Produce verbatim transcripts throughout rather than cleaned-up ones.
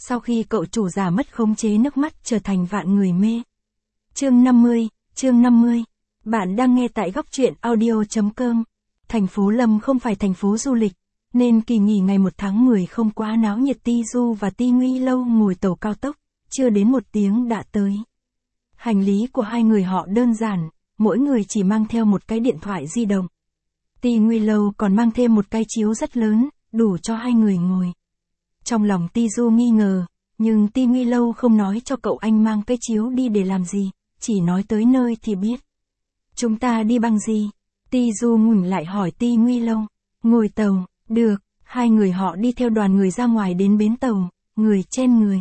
sau khi cậu chủ giả mất khống chế nước mắt trở thành vạn người mê. Chương năm mươi, chương năm mươi. Bạn đang nghe tại góc truyện audio chấm com. Thành phố Lâm không phải thành phố du lịch, nên kỳ nghỉ ngày một tháng mười không quá náo nhiệt. Ti Du và Ti Nguy Lâu ngồi tàu cao tốc, chưa đến một tiếng đã tới. Hành lý của hai người họ đơn giản, mỗi người chỉ mang theo một cái điện thoại di động. Ti Nguy Lâu còn mang thêm một cái chiếu rất lớn, đủ cho hai người ngồi. Trong lòng Ti Du nghi ngờ, nhưng Ti Nguy Lâu không nói cho cậu anh mang cái chiếu đi để làm gì, chỉ nói tới nơi thì biết. Chúng ta đi bằng gì? Ti Du ngừng lại hỏi Ti Nguy Lâu. Ngồi tàu, được, hai người họ đi theo đoàn người ra ngoài đến bến tàu, người chen người.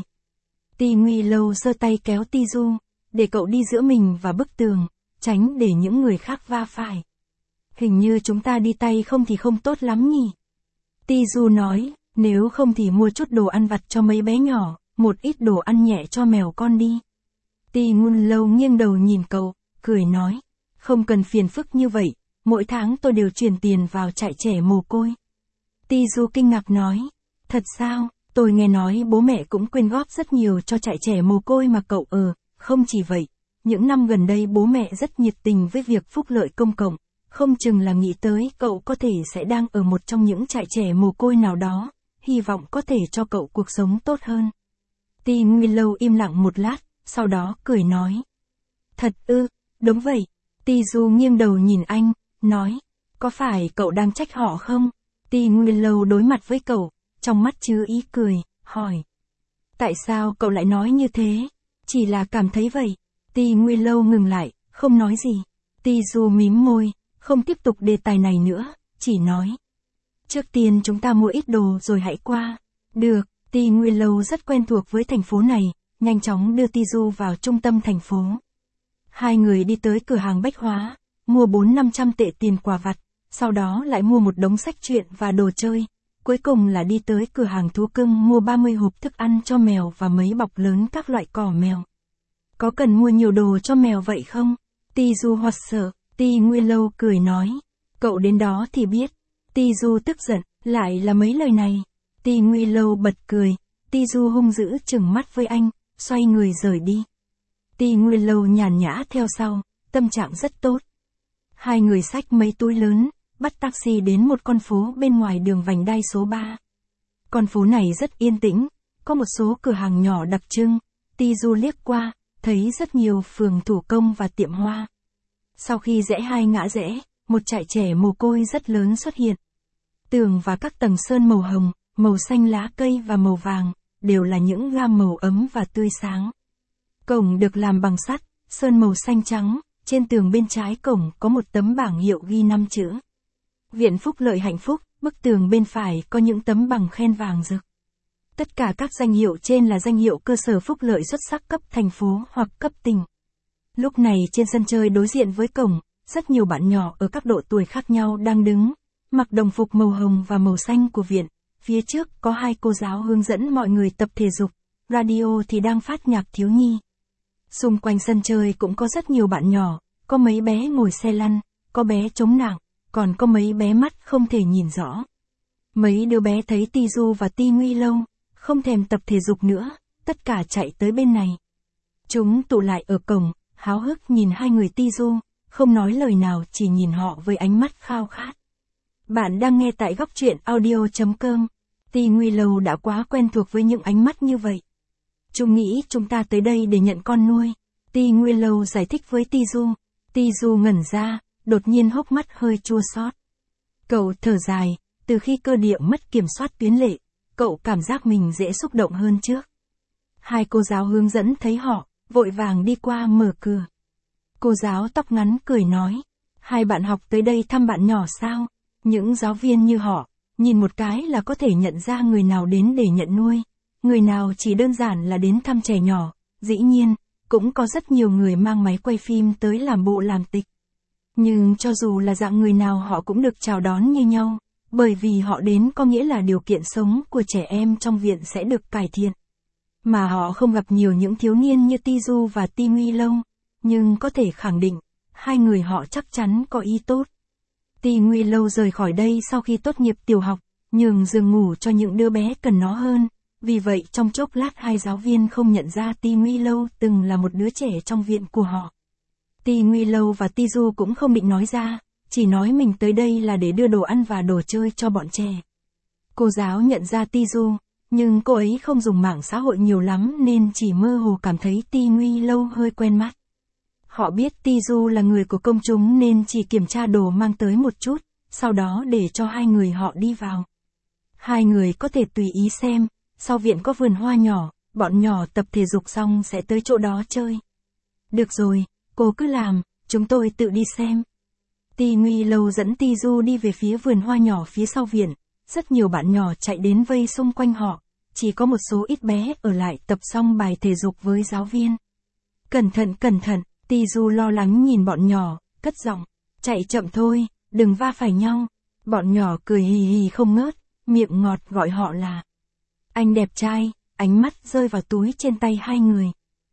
Ti Nguy Lâu giơ tay kéo Ti Du, để cậu đi giữa mình và bức tường, tránh để những người khác va phải. Hình như chúng ta đi tay không thì không tốt lắm nhỉ? Ti Du nói, nếu không thì mua chút đồ ăn vặt cho mấy bé nhỏ, một ít đồ ăn nhẹ cho mèo con đi. Ti Nguy Lâu nghiêng đầu nhìn cậu, cười nói, không cần phiền phức như vậy, mỗi tháng tôi đều chuyển tiền vào trại trẻ mồ côi. Ti Du kinh ngạc nói, thật sao, tôi nghe nói bố mẹ cũng quyên góp rất nhiều cho trại trẻ mồ côi mà cậu ở, không chỉ vậy, những năm gần đây bố mẹ rất nhiệt tình với việc phúc lợi công cộng, không chừng là nghĩ tới cậu có thể sẽ đang ở một trong những trại trẻ mồ côi nào đó, hy vọng có thể cho cậu cuộc sống tốt hơn. Ti Nguy Lâu im lặng một lát, sau đó cười nói, thật ư, đúng vậy. Ti Du nghiêng đầu nhìn anh, nói, có phải cậu đang trách họ không? Ti Nguy Lâu đối mặt với cậu, trong mắt chứa ý cười, hỏi. Tại sao cậu lại nói như thế? Chỉ là cảm thấy vậy. Ti Nguy Lâu ngừng lại, không nói gì. Ti Du mím môi, không tiếp tục đề tài này nữa, chỉ nói. Trước tiên chúng ta mua ít đồ rồi hãy qua. Được, Ti Nguy Lâu rất quen thuộc với thành phố này, nhanh chóng đưa Ti Du vào trung tâm thành phố. Hai người đi tới cửa hàng bách hóa, mua bốn năm trăm tệ tiền quà vặt, sau đó lại mua một đống sách truyện và đồ chơi. Cuối cùng là đi tới cửa hàng thú cưng mua ba mươi hộp thức ăn cho mèo và mấy bọc lớn các loại cỏ mèo. Có cần mua nhiều đồ cho mèo vậy không? Ti Du hoảng sợ, Ti Nguy Lâu cười nói. Cậu đến đó thì biết. Ti Du tức giận, lại là mấy lời này. Ti Nguy Lâu bật cười, Ti Du hung dữ trừng mắt với anh, xoay người rời đi. Ti Nguy Lâu nhàn nhã theo sau, tâm trạng rất tốt. Hai người xách mấy túi lớn, bắt taxi đến một con phố bên ngoài đường vành đai số ba. Con phố này rất yên tĩnh, có một số cửa hàng nhỏ đặc trưng. Ti Du liếc qua, thấy rất nhiều phường thủ công và tiệm hoa. Sau khi rẽ hai ngã rẽ, một trại trẻ mồ côi rất lớn xuất hiện. Tường và các tầng sơn màu hồng, màu xanh lá cây và màu vàng, đều là những gam màu ấm và tươi sáng. Cổng được làm bằng sắt, sơn màu xanh trắng, trên tường bên trái cổng có một tấm bảng hiệu ghi năm chữ. Viện Phúc Lợi Hạnh Phúc, bức tường bên phải có những tấm bằng khen vàng rực. Tất cả các danh hiệu trên là danh hiệu cơ sở phúc lợi xuất sắc cấp thành phố hoặc cấp tỉnh. Lúc này trên sân chơi đối diện với cổng, rất nhiều bạn nhỏ ở các độ tuổi khác nhau đang đứng, mặc đồng phục màu hồng và màu xanh của viện. Phía trước có hai cô giáo hướng dẫn mọi người tập thể dục, radio thì đang phát nhạc thiếu nhi. Xung quanh sân chơi cũng có rất nhiều bạn nhỏ, có mấy bé ngồi xe lăn, có bé chống nạng, còn có mấy bé mắt không thể nhìn rõ. Mấy đứa bé thấy Ti Du và Ti Nguy Lâu, không thèm tập thể dục nữa, tất cả chạy tới bên này. Chúng tụ lại ở cổng, háo hức nhìn hai người Ti Du, không nói lời nào chỉ nhìn họ với ánh mắt khao khát. Bạn đang nghe tại góc truyện audio chấm com. Ti Nguy Lâu đã quá quen thuộc với những ánh mắt như vậy. Chúng nghĩ chúng ta tới đây để nhận con nuôi. Ti Nguy Lâu giải thích với Ti Du. Ti Du ngẩn ra, đột nhiên hốc mắt hơi chua xót. Cậu thở dài, từ khi cơ địa mất kiểm soát tuyến lệ, cậu cảm giác mình dễ xúc động hơn trước. Hai cô giáo hướng dẫn thấy họ, vội vàng đi qua mở cửa. Cô giáo tóc ngắn cười nói, hai bạn học tới đây thăm bạn nhỏ sao? Những giáo viên như họ, nhìn một cái là có thể nhận ra người nào đến để nhận nuôi, người nào chỉ đơn giản là đến thăm trẻ nhỏ. Dĩ nhiên, cũng có rất nhiều người mang máy quay phim tới làm bộ làm tịch. Nhưng cho dù là dạng người nào họ cũng được chào đón như nhau, bởi vì họ đến có nghĩa là điều kiện sống của trẻ em trong viện sẽ được cải thiện. Mà họ không gặp nhiều những thiếu niên như Ti Du và Ti Nguy Lâu, nhưng có thể khẳng định, hai người họ chắc chắn có ý tốt. Ti Nguy Lâu rời khỏi đây sau khi tốt nghiệp tiểu học, nhường giường ngủ cho những đứa bé cần nó hơn, Vì vậy trong chốc lát hai giáo viên không nhận ra Ti Nguy Lâu từng là một đứa trẻ trong viện của họ. Ti Nguy Lâu và Ti Du cũng không định nói ra, chỉ nói mình tới đây là để đưa đồ ăn và đồ chơi cho bọn trẻ. Cô giáo nhận ra Ti Du, nhưng cô ấy không dùng mạng xã hội nhiều lắm nên chỉ mơ hồ cảm thấy Ti Nguy Lâu hơi quen mắt. Họ biết Ti Du là người của công chúng nên chỉ kiểm tra đồ mang tới một chút, sau đó để cho hai người họ đi vào. Hai người có thể tùy ý xem, sau viện có vườn hoa nhỏ, bọn nhỏ tập thể dục xong sẽ tới chỗ đó chơi. Được rồi, cô cứ làm, chúng tôi tự đi xem. Ti Nguy Lâu dẫn Ti Du đi về phía vườn hoa nhỏ phía sau viện, rất nhiều bạn nhỏ chạy đến vây xung quanh họ, chỉ có một số ít bé ở lại tập xong bài thể dục với giáo viên. Cẩn thận cẩn thận, Ti Du lo lắng nhìn bọn nhỏ, cất giọng, chạy chậm thôi, đừng va phải nhau. Bọn nhỏ cười hì hì không ngớt, miệng ngọt gọi họ là anh đẹp trai, ánh mắt rơi vào túi trên tay hai người.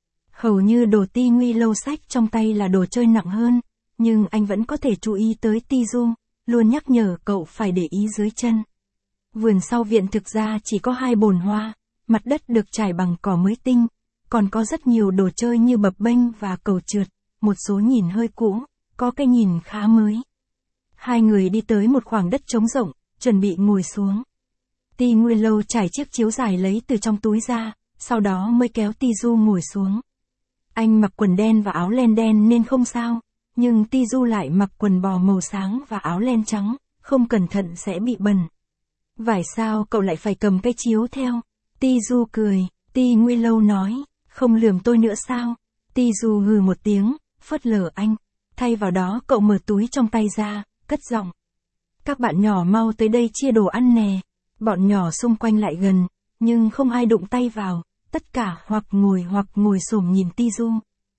Hầu như đồ Ti Nguy Lâu xách trong tay là đồ chơi nặng hơn, nhưng anh vẫn có thể chú ý tới Ti Du, luôn nhắc nhở cậu phải để ý dưới chân. Vườn sau viện thực ra chỉ có hai bồn hoa, mặt đất được trải bằng cỏ mới tinh, còn có rất nhiều đồ chơi như bập bênh và cầu trượt, một số nhìn hơi cũ, có cái nhìn khá mới. Hai người đi tới một khoảng đất trống rộng, chuẩn bị ngồi xuống. Ti Nguy Lâu trải chiếc chiếu dài lấy từ trong túi ra, sau đó mới kéo Ti Du ngồi xuống. Anh mặc quần đen và áo len đen nên không sao, nhưng Ti Du lại mặc quần bò màu sáng và áo len trắng, không cẩn thận sẽ bị bẩn. Vải sao cậu lại phải cầm cái chiếu theo? Ti Du cười, Ti Nguy Lâu nói, không lườm tôi nữa sao? Ti Du hừ một tiếng, phớt lờ anh. Thay vào đó cậu mở túi trong tay ra, cất giọng. Các bạn nhỏ mau tới đây chia đồ ăn nè. Bọn nhỏ xung quanh lại gần, nhưng không ai đụng tay vào, tất cả hoặc ngồi hoặc ngồi xổm nhìn Ti Du.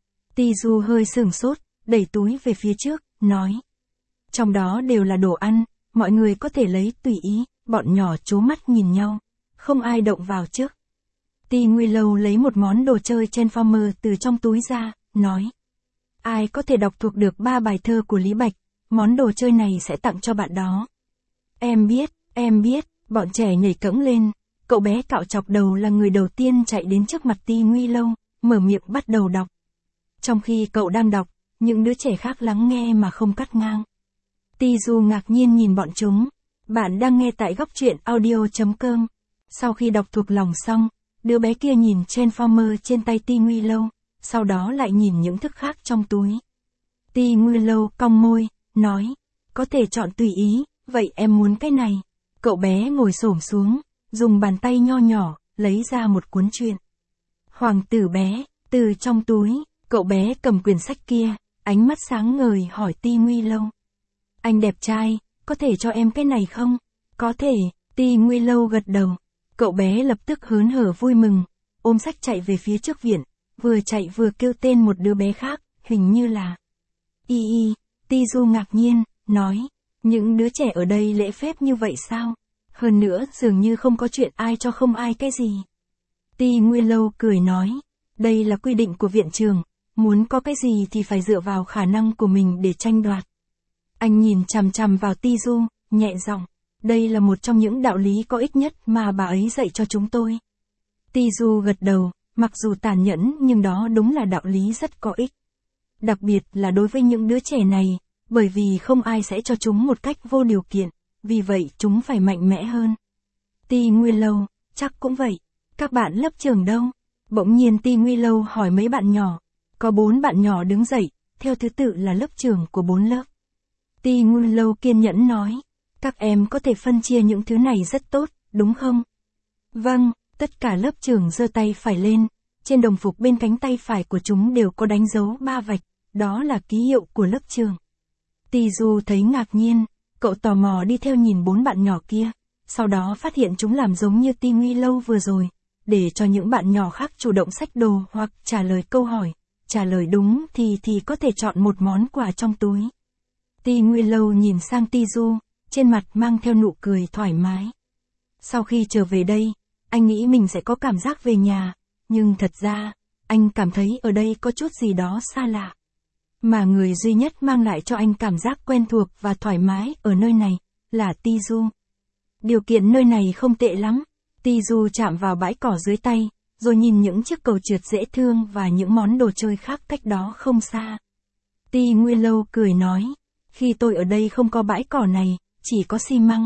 Ti Du hơi sửng sốt, đẩy túi về phía trước, nói. Trong đó đều là đồ ăn, mọi người có thể lấy tùy ý, bọn nhỏ trố mắt nhìn nhau, không ai động vào trước. Ti Nguy Lâu lấy một món đồ chơi Transformer từ trong túi ra, nói. Ai có thể đọc thuộc được ba bài thơ của Lý Bạch, món đồ chơi này sẽ tặng cho bạn đó. Em biết, em biết, bọn trẻ nhảy cẫng lên, cậu bé cạo chọc đầu là người đầu tiên chạy đến trước mặt Ti Nguy Lâu, mở miệng bắt đầu đọc. Trong khi cậu đang đọc, những đứa trẻ khác lắng nghe mà không cắt ngang. Ti Du ngạc nhiên nhìn bọn chúng. Bạn đang nghe tại góc truyện audio chấm com. Sau khi đọc thuộc lòng xong, đứa bé kia nhìn Transformer trên tay Ti Nguy Lâu, sau đó lại nhìn những thức khác trong túi. Ti Nguy Lâu cong môi, nói, có thể chọn tùy ý, vậy em muốn cái này. Cậu bé ngồi xổm xuống, dùng bàn tay nho nhỏ, lấy ra một cuốn truyện. Hoàng tử bé, từ trong túi, cậu bé cầm quyển sách kia, ánh mắt sáng ngời hỏi Ti Nguy Lâu. Anh đẹp trai, có thể cho em cái này không? Có thể, Ti Nguy Lâu gật đầu. Cậu bé lập tức hớn hở vui mừng, ôm sách chạy về phía trước viện, vừa chạy vừa kêu tên một đứa bé khác, hình như là Y Y. Ti Du ngạc nhiên, nói, những đứa trẻ ở đây lễ phép như vậy sao? Hơn nữa dường như không có chuyện ai cho không ai cái gì. Ti Nguy Lâu cười nói, đây là quy định của viện trường, muốn có cái gì thì phải dựa vào khả năng của mình để tranh đoạt. Anh nhìn chằm chằm vào Ti Du, nhẹ giọng, đây là một trong những đạo lý có ích nhất mà bà ấy dạy cho chúng tôi. Ti Du gật đầu, mặc dù tàn nhẫn nhưng đó đúng là đạo lý rất có ích. Đặc biệt là đối với những đứa trẻ này, bởi vì không ai sẽ cho chúng một cách vô điều kiện, vì vậy chúng phải mạnh mẽ hơn. Ti Nguy Lâu, chắc cũng vậy. Các bạn lớp trường đâu? Bỗng nhiên Ti Nguy Lâu hỏi mấy bạn nhỏ. Có bốn bạn nhỏ đứng dậy, theo thứ tự là lớp trưởng của bốn lớp. Ti Nguy Lâu kiên nhẫn nói, các em có thể phân chia những thứ này rất tốt, đúng không? Vâng, tất cả lớp trưởng giơ tay phải lên, trên đồng phục bên cánh tay phải của chúng đều có đánh dấu ba vạch, đó là ký hiệu của lớp trường. Ti Du thấy ngạc nhiên, cậu tò mò đi theo nhìn bốn bạn nhỏ kia, sau đó phát hiện chúng làm giống như Ti Nguy Lâu vừa rồi, để cho những bạn nhỏ khác chủ động xách đồ hoặc trả lời câu hỏi, trả lời đúng thì thì có thể chọn một món quà trong túi. Ti Nguy Lâu nhìn sang Ti Du, trên mặt mang theo nụ cười thoải mái. Sau khi trở về đây, anh nghĩ mình sẽ có cảm giác về nhà, nhưng thật ra, anh cảm thấy ở đây có chút gì đó xa lạ. Mà người duy nhất mang lại cho anh cảm giác quen thuộc và thoải mái ở nơi này, là Ti Du. Điều kiện nơi này không tệ lắm, Ti Du chạm vào bãi cỏ dưới tay, rồi nhìn những chiếc cầu trượt dễ thương và những món đồ chơi khác cách đó không xa. Ti Nguyên Lâu cười nói, khi tôi ở đây không có bãi cỏ này, chỉ có xi măng.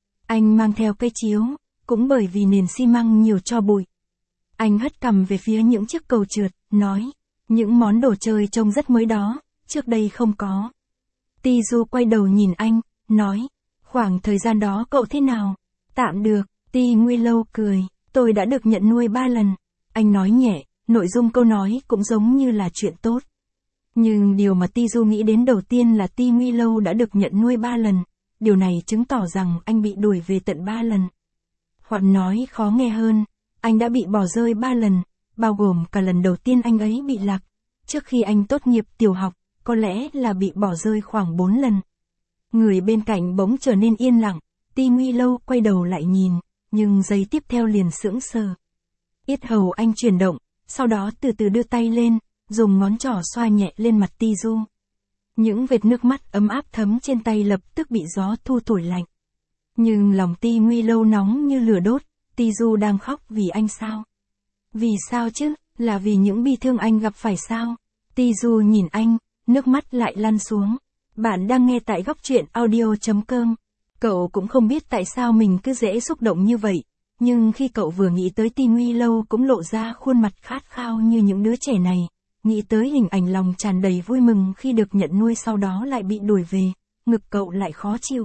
Anh mang theo cây chiếu, cũng bởi vì nền xi măng nhiều tro bụi. Anh hất cằm về phía những chiếc cầu trượt, nói, những món đồ chơi trông rất mới đó, trước đây không có. Ti Du quay đầu nhìn anh, nói, khoảng thời gian đó cậu thế nào? Tạm được, Ti Nguyên Lâu cười, tôi đã được nhận nuôi ba lần. Anh nói nhẹ, nội dung câu nói cũng giống như là chuyện tốt. Nhưng điều mà Ti Du nghĩ đến đầu tiên là Ti Nguyên Lâu đã được nhận nuôi ba lần. Điều này chứng tỏ rằng anh bị đuổi về tận ba lần. Hoặc nói khó nghe hơn, anh đã bị bỏ rơi ba lần, bao gồm cả lần đầu tiên anh ấy bị lạc. Trước khi anh tốt nghiệp tiểu học, có lẽ là bị bỏ rơi khoảng bốn lần. Người bên cạnh bỗng trở nên yên lặng, Ti Nguyên Lâu quay đầu lại nhìn, nhưng giây tiếp theo liền sững sờ. Yết hầu anh chuyển động, sau đó từ từ đưa tay lên, dùng ngón trỏ xoa nhẹ lên mặt Ti Du. Những vệt nước mắt ấm áp thấm trên tay lập tức bị gió thu thổi lạnh. Nhưng lòng Ti Nguyên Lâu nóng như lửa đốt, Ti Du đang khóc vì anh sao? Vì sao chứ, là vì những bi thương anh gặp phải sao? Ti Du nhìn anh, nước mắt lại lăn xuống. Bạn đang nghe tại góc truyện audio chấm com. Cậu cũng không biết tại sao mình cứ dễ xúc động như vậy, nhưng khi cậu vừa nghĩ tới Ti Nguyên Lâu cũng lộ ra khuôn mặt khát khao như những đứa trẻ này, nghĩ tới hình ảnh lòng tràn đầy vui mừng khi được nhận nuôi sau đó lại bị đuổi về, ngực cậu lại khó chịu.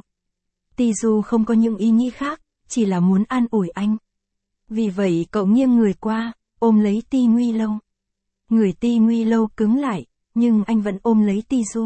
Ti Du không có những ý nghĩ khác, chỉ là muốn an ủi anh. Vì vậy cậu nghiêng người qua, ôm lấy Ti Nguyên Lâu. Người Ti Nguyên Lâu cứng lại, nhưng anh vẫn ôm lấy Ti Du.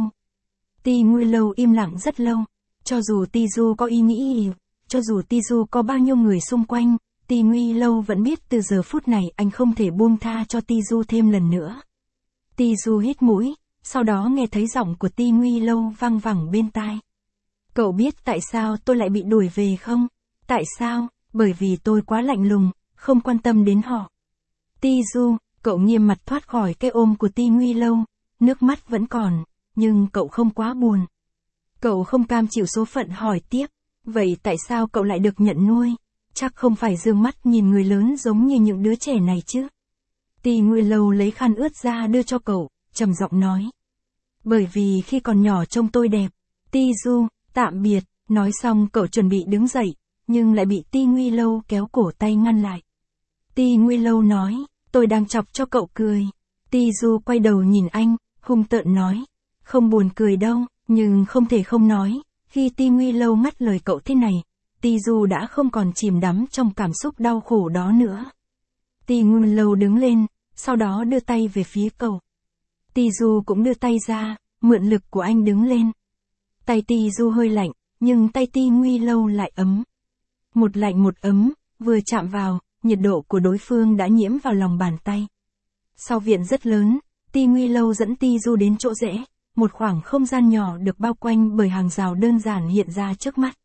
Ti Nguyên Lâu im lặng rất lâu. Cho dù Ti Du có ý nghĩ, cho dù Ti Du có bao nhiêu người xung quanh, Ti Nguyên Lâu vẫn biết từ giờ phút này anh không thể buông tha cho Ti Du thêm lần nữa. Ti Du hít mũi, sau đó nghe thấy giọng của Ti Nguyên Lâu vang vẳng bên tai. Cậu biết tại sao tôi lại bị đuổi về không? Tại sao? Bởi vì tôi quá lạnh lùng, không quan tâm đến họ. Ti Du, cậu nghiêm mặt thoát khỏi cái ôm của Ti Nguyên Lâu, nước mắt vẫn còn, nhưng cậu không quá buồn. Cậu không cam chịu số phận hỏi tiếp, vậy tại sao cậu lại được nhận nuôi? Chắc không phải dương mắt nhìn người lớn giống như những đứa trẻ này chứ? Ti Nguyên Lâu lấy khăn ướt ra đưa cho cậu, trầm giọng nói. Bởi vì khi còn nhỏ trông tôi đẹp. Ti Du, tạm biệt, nói xong cậu chuẩn bị đứng dậy, nhưng lại bị Ti Nguyên Lâu kéo cổ tay ngăn lại. Ti Nguyên Lâu nói, tôi đang chọc cho cậu cười. Ti Du quay đầu nhìn anh, hung tợn nói, không buồn cười đâu. Nhưng không thể không nói, khi Ti Nguyên Lâu ngắt lời cậu thế này, Ti Du đã không còn chìm đắm trong cảm xúc đau khổ đó nữa. Ti Nguyên Lâu đứng lên, sau đó đưa tay về phía cậu. Ti Du cũng đưa tay ra, mượn lực của anh đứng lên. Tay Ti Du hơi lạnh, nhưng tay Ti Nguyên Lâu lại ấm. Một lạnh một ấm, vừa chạm vào, nhiệt độ của đối phương đã nhiễm vào lòng bàn tay. Sau viện rất lớn, Ti Nguyên Lâu dẫn Ti Du đến chỗ rẽ. Một khoảng không gian nhỏ được bao quanh bởi hàng rào đơn giản hiện ra trước mắt.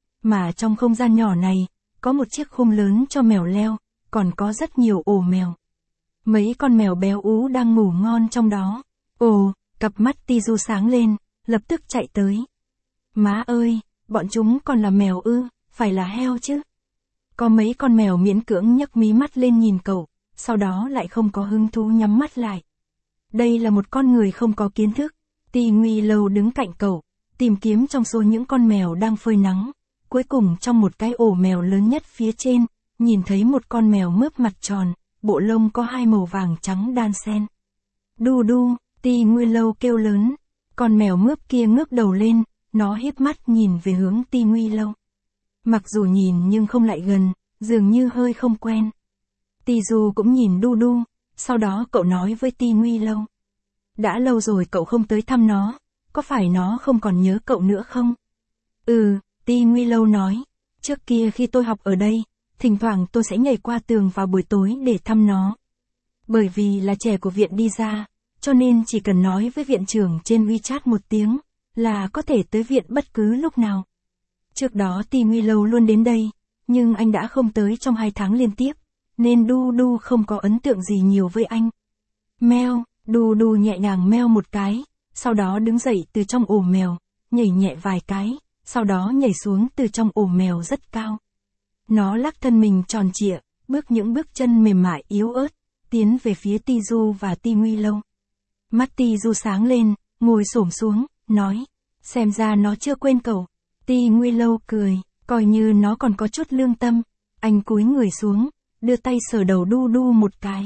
Mà trong không gian nhỏ này, có một chiếc khung lớn cho mèo leo, còn có rất nhiều ổ mèo. Mấy con mèo béo ú đang ngủ ngon trong đó. Ồ, cặp mắt Ti Du sáng lên, lập tức chạy tới. Má ơi, bọn chúng còn là mèo ư, phải là heo chứ. Có mấy con mèo miễn cưỡng nhấc mí mắt lên nhìn cậu, sau đó lại không có hứng thú nhắm mắt lại. Đây là một con người không có kiến thức. Ti Nguyên Lâu đứng cạnh cậu, tìm kiếm trong số những con mèo đang phơi nắng. Cuối cùng trong một cái ổ mèo lớn nhất phía trên, nhìn thấy một con mèo mướp mặt tròn, bộ lông có hai màu vàng trắng đan xen. Đu đu, Ti Nguyên Lâu kêu lớn. Con mèo mướp kia ngước đầu lên, nó híp mắt nhìn về hướng Ti Nguyên Lâu. Mặc dù nhìn nhưng không lại gần, dường như hơi không quen. Ti Du cũng nhìn đu đu, sau đó cậu nói với Ti Nguyên Lâu. Đã lâu rồi cậu không tới thăm nó, có phải nó không còn nhớ cậu nữa không? Ừ, Ti Nguyên Lâu nói, trước kia khi tôi học ở đây, thỉnh thoảng tôi sẽ nhảy qua tường vào buổi tối để thăm nó. Bởi vì là trẻ của viện đi ra, cho nên chỉ cần nói với viện trưởng trên WeChat một tiếng, là có thể tới viện bất cứ lúc nào. Trước đó Ti Nguyên Lâu luôn đến đây, nhưng anh đã không tới trong hai tháng liên tiếp, nên đu đu không có ấn tượng gì nhiều với anh. Meo. Đu đu nhẹ nhàng meo một cái, sau đó đứng dậy từ trong ổ mèo, nhảy nhẹ vài cái, sau đó nhảy xuống từ trong ổ mèo rất cao. Nó lắc thân mình tròn trịa, bước những bước chân mềm mại yếu ớt, tiến về phía Ti Du và Ti Nguy Lâu. Mắt Ti Du sáng lên, ngồi xổm xuống, nói, xem ra nó chưa quên cậu. Ti Nguy Lâu cười, coi như nó còn có chút lương tâm. Anh cúi người xuống, đưa tay sờ đầu đu đu một cái.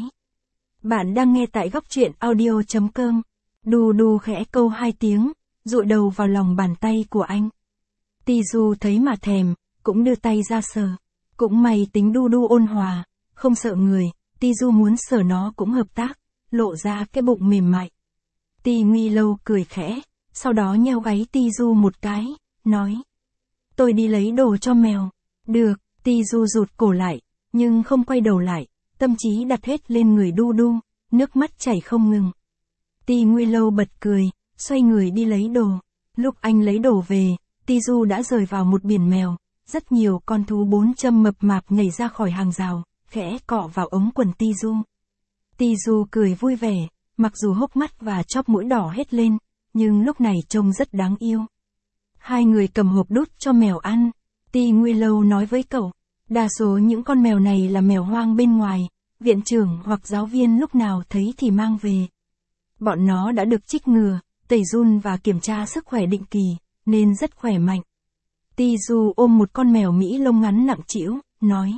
Bạn đang nghe tại góc truyện audio chấm com. Đu đu khẽ câu hai tiếng, dụi đầu vào lòng bàn tay của anh. Ti Du thấy mà thèm, cũng đưa tay ra sờ. Cũng may tính đu đu ôn hòa, không sợ người, Ti Du muốn sờ nó cũng hợp tác, lộ ra cái bụng mềm mại. Ti Nguy Lâu cười khẽ, sau đó nheo gáy Ti Du một cái, nói. Tôi đi lấy đồ cho mèo. Được, Ti Du rụt cổ lại, nhưng không quay đầu lại, tâm trí đặt hết lên người đu đu, nước mắt chảy không ngừng. Ti Nguy Lâu bật cười, xoay người đi lấy đồ. Lúc anh lấy đồ về, Ti Du đã rời vào một biển mèo, rất nhiều con thú bốn châm mập mạp nhảy ra khỏi hàng rào, khẽ cọ vào ống quần Ti Du. Ti Du cười vui vẻ, mặc dù hốc mắt và chóp mũi đỏ hết lên, nhưng lúc này trông rất đáng yêu. Hai người cầm hộp đút cho mèo ăn. Ti Nguy Lâu nói với cậu, đa số những con mèo này là mèo hoang bên ngoài, viện trưởng hoặc giáo viên lúc nào thấy thì mang về. Bọn nó đã được trích ngừa, tẩy giun và kiểm tra sức khỏe định kỳ, nên rất khỏe mạnh. Ti Du ôm một con mèo Mỹ lông ngắn nặng trĩu, nói.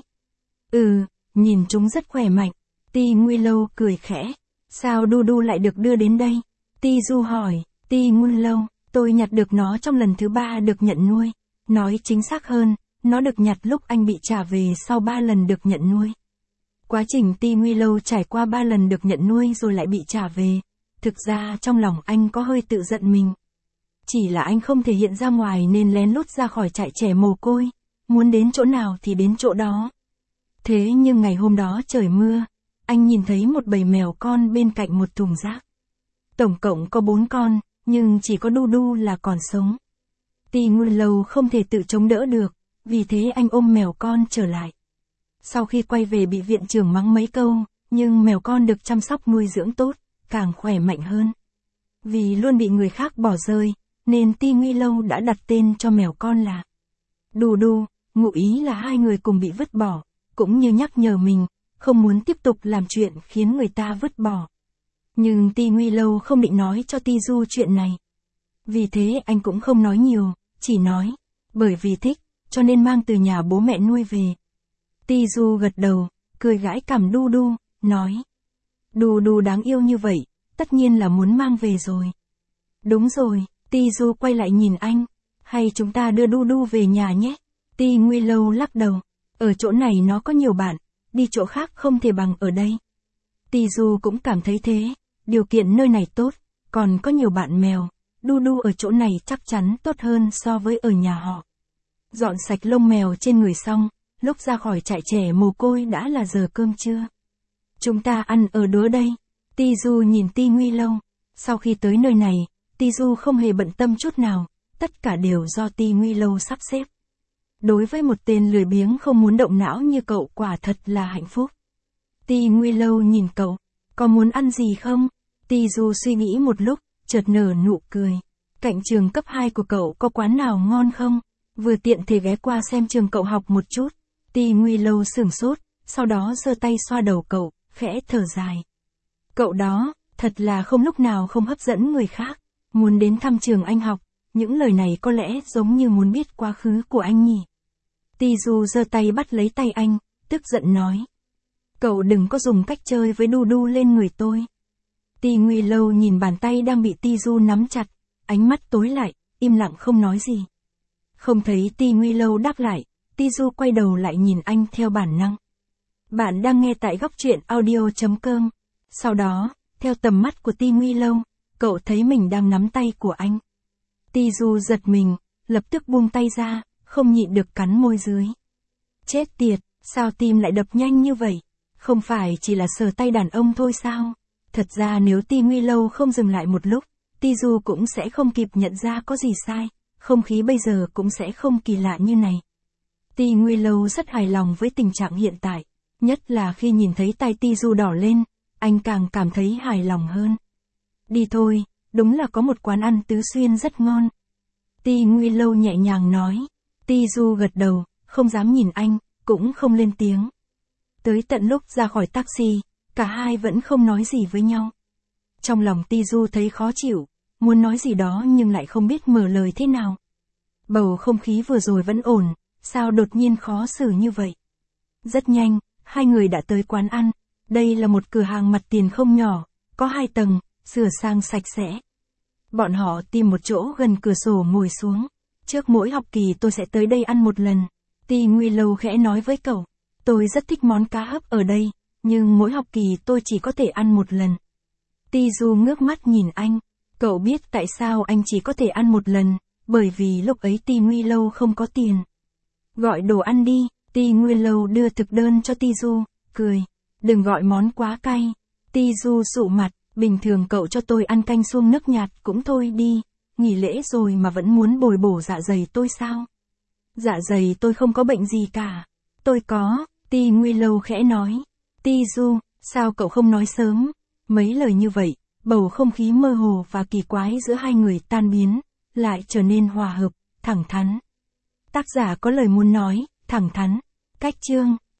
Ừ, nhìn chúng rất khỏe mạnh. Ti Nguy Lâu cười khẽ. Sao đu đu lại được đưa đến đây? Ti Du hỏi. Ti Nguy Lâu, tôi nhặt được nó trong lần thứ ba được nhận nuôi. Nói chính xác hơn, nó được nhặt lúc anh bị trả về sau ba lần được nhận nuôi. Quá trình Ti Nguy Lâu trải qua ba lần được nhận nuôi rồi lại bị trả về. Thực ra trong lòng anh có hơi tự giận mình. Chỉ là anh không thể hiện ra ngoài nên lén lút ra khỏi trại trẻ mồ côi, muốn đến chỗ nào thì đến chỗ đó. Thế nhưng ngày hôm đó trời mưa, anh nhìn thấy một bầy mèo con bên cạnh một thùng rác. Tổng cộng có bốn con, nhưng chỉ có đu đu là còn sống. Ti Nguy Lâu không thể tự chống đỡ được, vì thế anh ôm mèo con trở lại. Sau khi quay về bị viện trưởng mắng mấy câu, nhưng mèo con được chăm sóc nuôi dưỡng tốt, càng khỏe mạnh hơn. Vì luôn bị người khác bỏ rơi, nên Ti Nguy Lâu đã đặt tên cho mèo con là Đu Đu, ngụ ý là hai người cùng bị vứt bỏ, cũng như nhắc nhở mình, không muốn tiếp tục làm chuyện khiến người ta vứt bỏ. Nhưng Ti Nguy Lâu không định nói cho Ti Du chuyện này. Vì thế anh cũng không nói nhiều, chỉ nói, bởi vì thích, cho nên mang từ nhà bố mẹ nuôi về. Ti Du gật đầu, cười gãi cằm Đu Đu, nói. Đu Đu đáng yêu như vậy, tất nhiên là muốn mang về rồi. Đúng rồi, Ti Du quay lại nhìn anh, hay chúng ta đưa Đu Đu về nhà nhé. Ti Nguy Lâu lắc đầu, ở chỗ này nó có nhiều bạn, đi chỗ khác không thể bằng ở đây. Ti Du cũng cảm thấy thế, điều kiện nơi này tốt, còn có nhiều bạn mèo, Đu Đu ở chỗ này chắc chắn tốt hơn so với ở nhà họ. Dọn sạch lông mèo trên người xong, lúc ra khỏi trại trẻ mồ côi đã là giờ cơm trưa. Chúng ta ăn ở đứa đây. Ti Du nhìn Ti Nguy Lâu, sau khi tới nơi này, Ti Du không hề bận tâm chút nào, tất cả đều do Ti Nguy Lâu sắp xếp. Đối với một tên lười biếng không muốn động não như cậu quả thật là hạnh phúc. Ti Nguy Lâu nhìn cậu, có muốn ăn gì không? Ti Du suy nghĩ một lúc, chợt nở nụ cười. Cạnh trường cấp hai của cậu có quán nào ngon không? Vừa tiện thể ghé qua xem trường cậu học một chút. Ti Nguy Lâu sửng sốt, sau đó giơ tay xoa đầu cậu, khẽ thở dài. Cậu đó, thật là không lúc nào không hấp dẫn người khác. Muốn đến thăm trường anh học, những lời này có lẽ giống như muốn biết quá khứ của anh nhỉ. Ti Du giơ tay bắt lấy tay anh, tức giận nói. Cậu đừng có dùng cách chơi với Đu Đu lên người tôi. Ti Nguy Lâu nhìn bàn tay đang bị Ti Du nắm chặt, ánh mắt tối lại, im lặng không nói gì. Không thấy Ti Nguy Lâu đáp lại, Ti Du quay đầu lại nhìn anh theo bản năng. Bạn đang nghe tại góc truyện audio chấm com. Sau đó, theo tầm mắt của Ti Nguy Lâu, cậu thấy mình đang nắm tay của anh. Ti Du giật mình, lập tức buông tay ra, không nhịn được cắn môi dưới. Chết tiệt, sao tim lại đập nhanh như vậy? Không phải chỉ là sờ tay đàn ông thôi sao? Thật ra nếu Ti Nguy Lâu không dừng lại một lúc, Ti Du cũng sẽ không kịp nhận ra có gì sai, không khí bây giờ cũng sẽ không kỳ lạ như này. Ti Nguy Lâu rất hài lòng với tình trạng hiện tại, nhất là khi nhìn thấy tay Ti Du đỏ lên, anh càng cảm thấy hài lòng hơn. Đi thôi, đúng là có một quán ăn Tứ Xuyên rất ngon. Ti Nguy Lâu nhẹ nhàng nói. Ti Du gật đầu, không dám nhìn anh, cũng không lên tiếng. Tới tận lúc ra khỏi taxi, cả hai vẫn không nói gì với nhau. Trong lòng Ti Du thấy khó chịu, muốn nói gì đó nhưng lại không biết mở lời thế nào. Bầu không khí vừa rồi vẫn ổn, sao đột nhiên khó xử như vậy? Rất nhanh, hai người đã tới quán ăn. Đây là một cửa hàng mặt tiền không nhỏ, có hai tầng, sửa sang sạch sẽ. Bọn họ tìm một chỗ gần cửa sổ ngồi xuống. Trước mỗi học kỳ tôi sẽ tới đây ăn một lần. Ti Nguy Lâu khẽ nói với cậu. Tôi rất thích món cá hấp ở đây, nhưng mỗi học kỳ tôi chỉ có thể ăn một lần. Ti Du ngước mắt nhìn anh. Cậu biết tại sao anh chỉ có thể ăn một lần, bởi vì lúc ấy Ti Nguy Lâu không có tiền. Gọi đồ ăn đi, Ti Nguy Lâu đưa thực đơn cho Ti Du, cười. Đừng gọi món quá cay. Ti Du sụ mặt, bình thường cậu cho tôi ăn canh suông nước nhạt cũng thôi đi, nghỉ lễ rồi mà vẫn muốn bồi bổ dạ dày tôi sao? Dạ dày tôi không có bệnh gì cả. Tôi có, Ti Nguy Lâu khẽ nói. Ti Du, sao cậu không nói sớm? Mấy lời như vậy, bầu không khí mơ hồ và kỳ quái giữa hai người tan biến, lại trở nên hòa hợp, thẳng thắn. Tác giả có lời muốn nói, thẳng thắn. Cách chương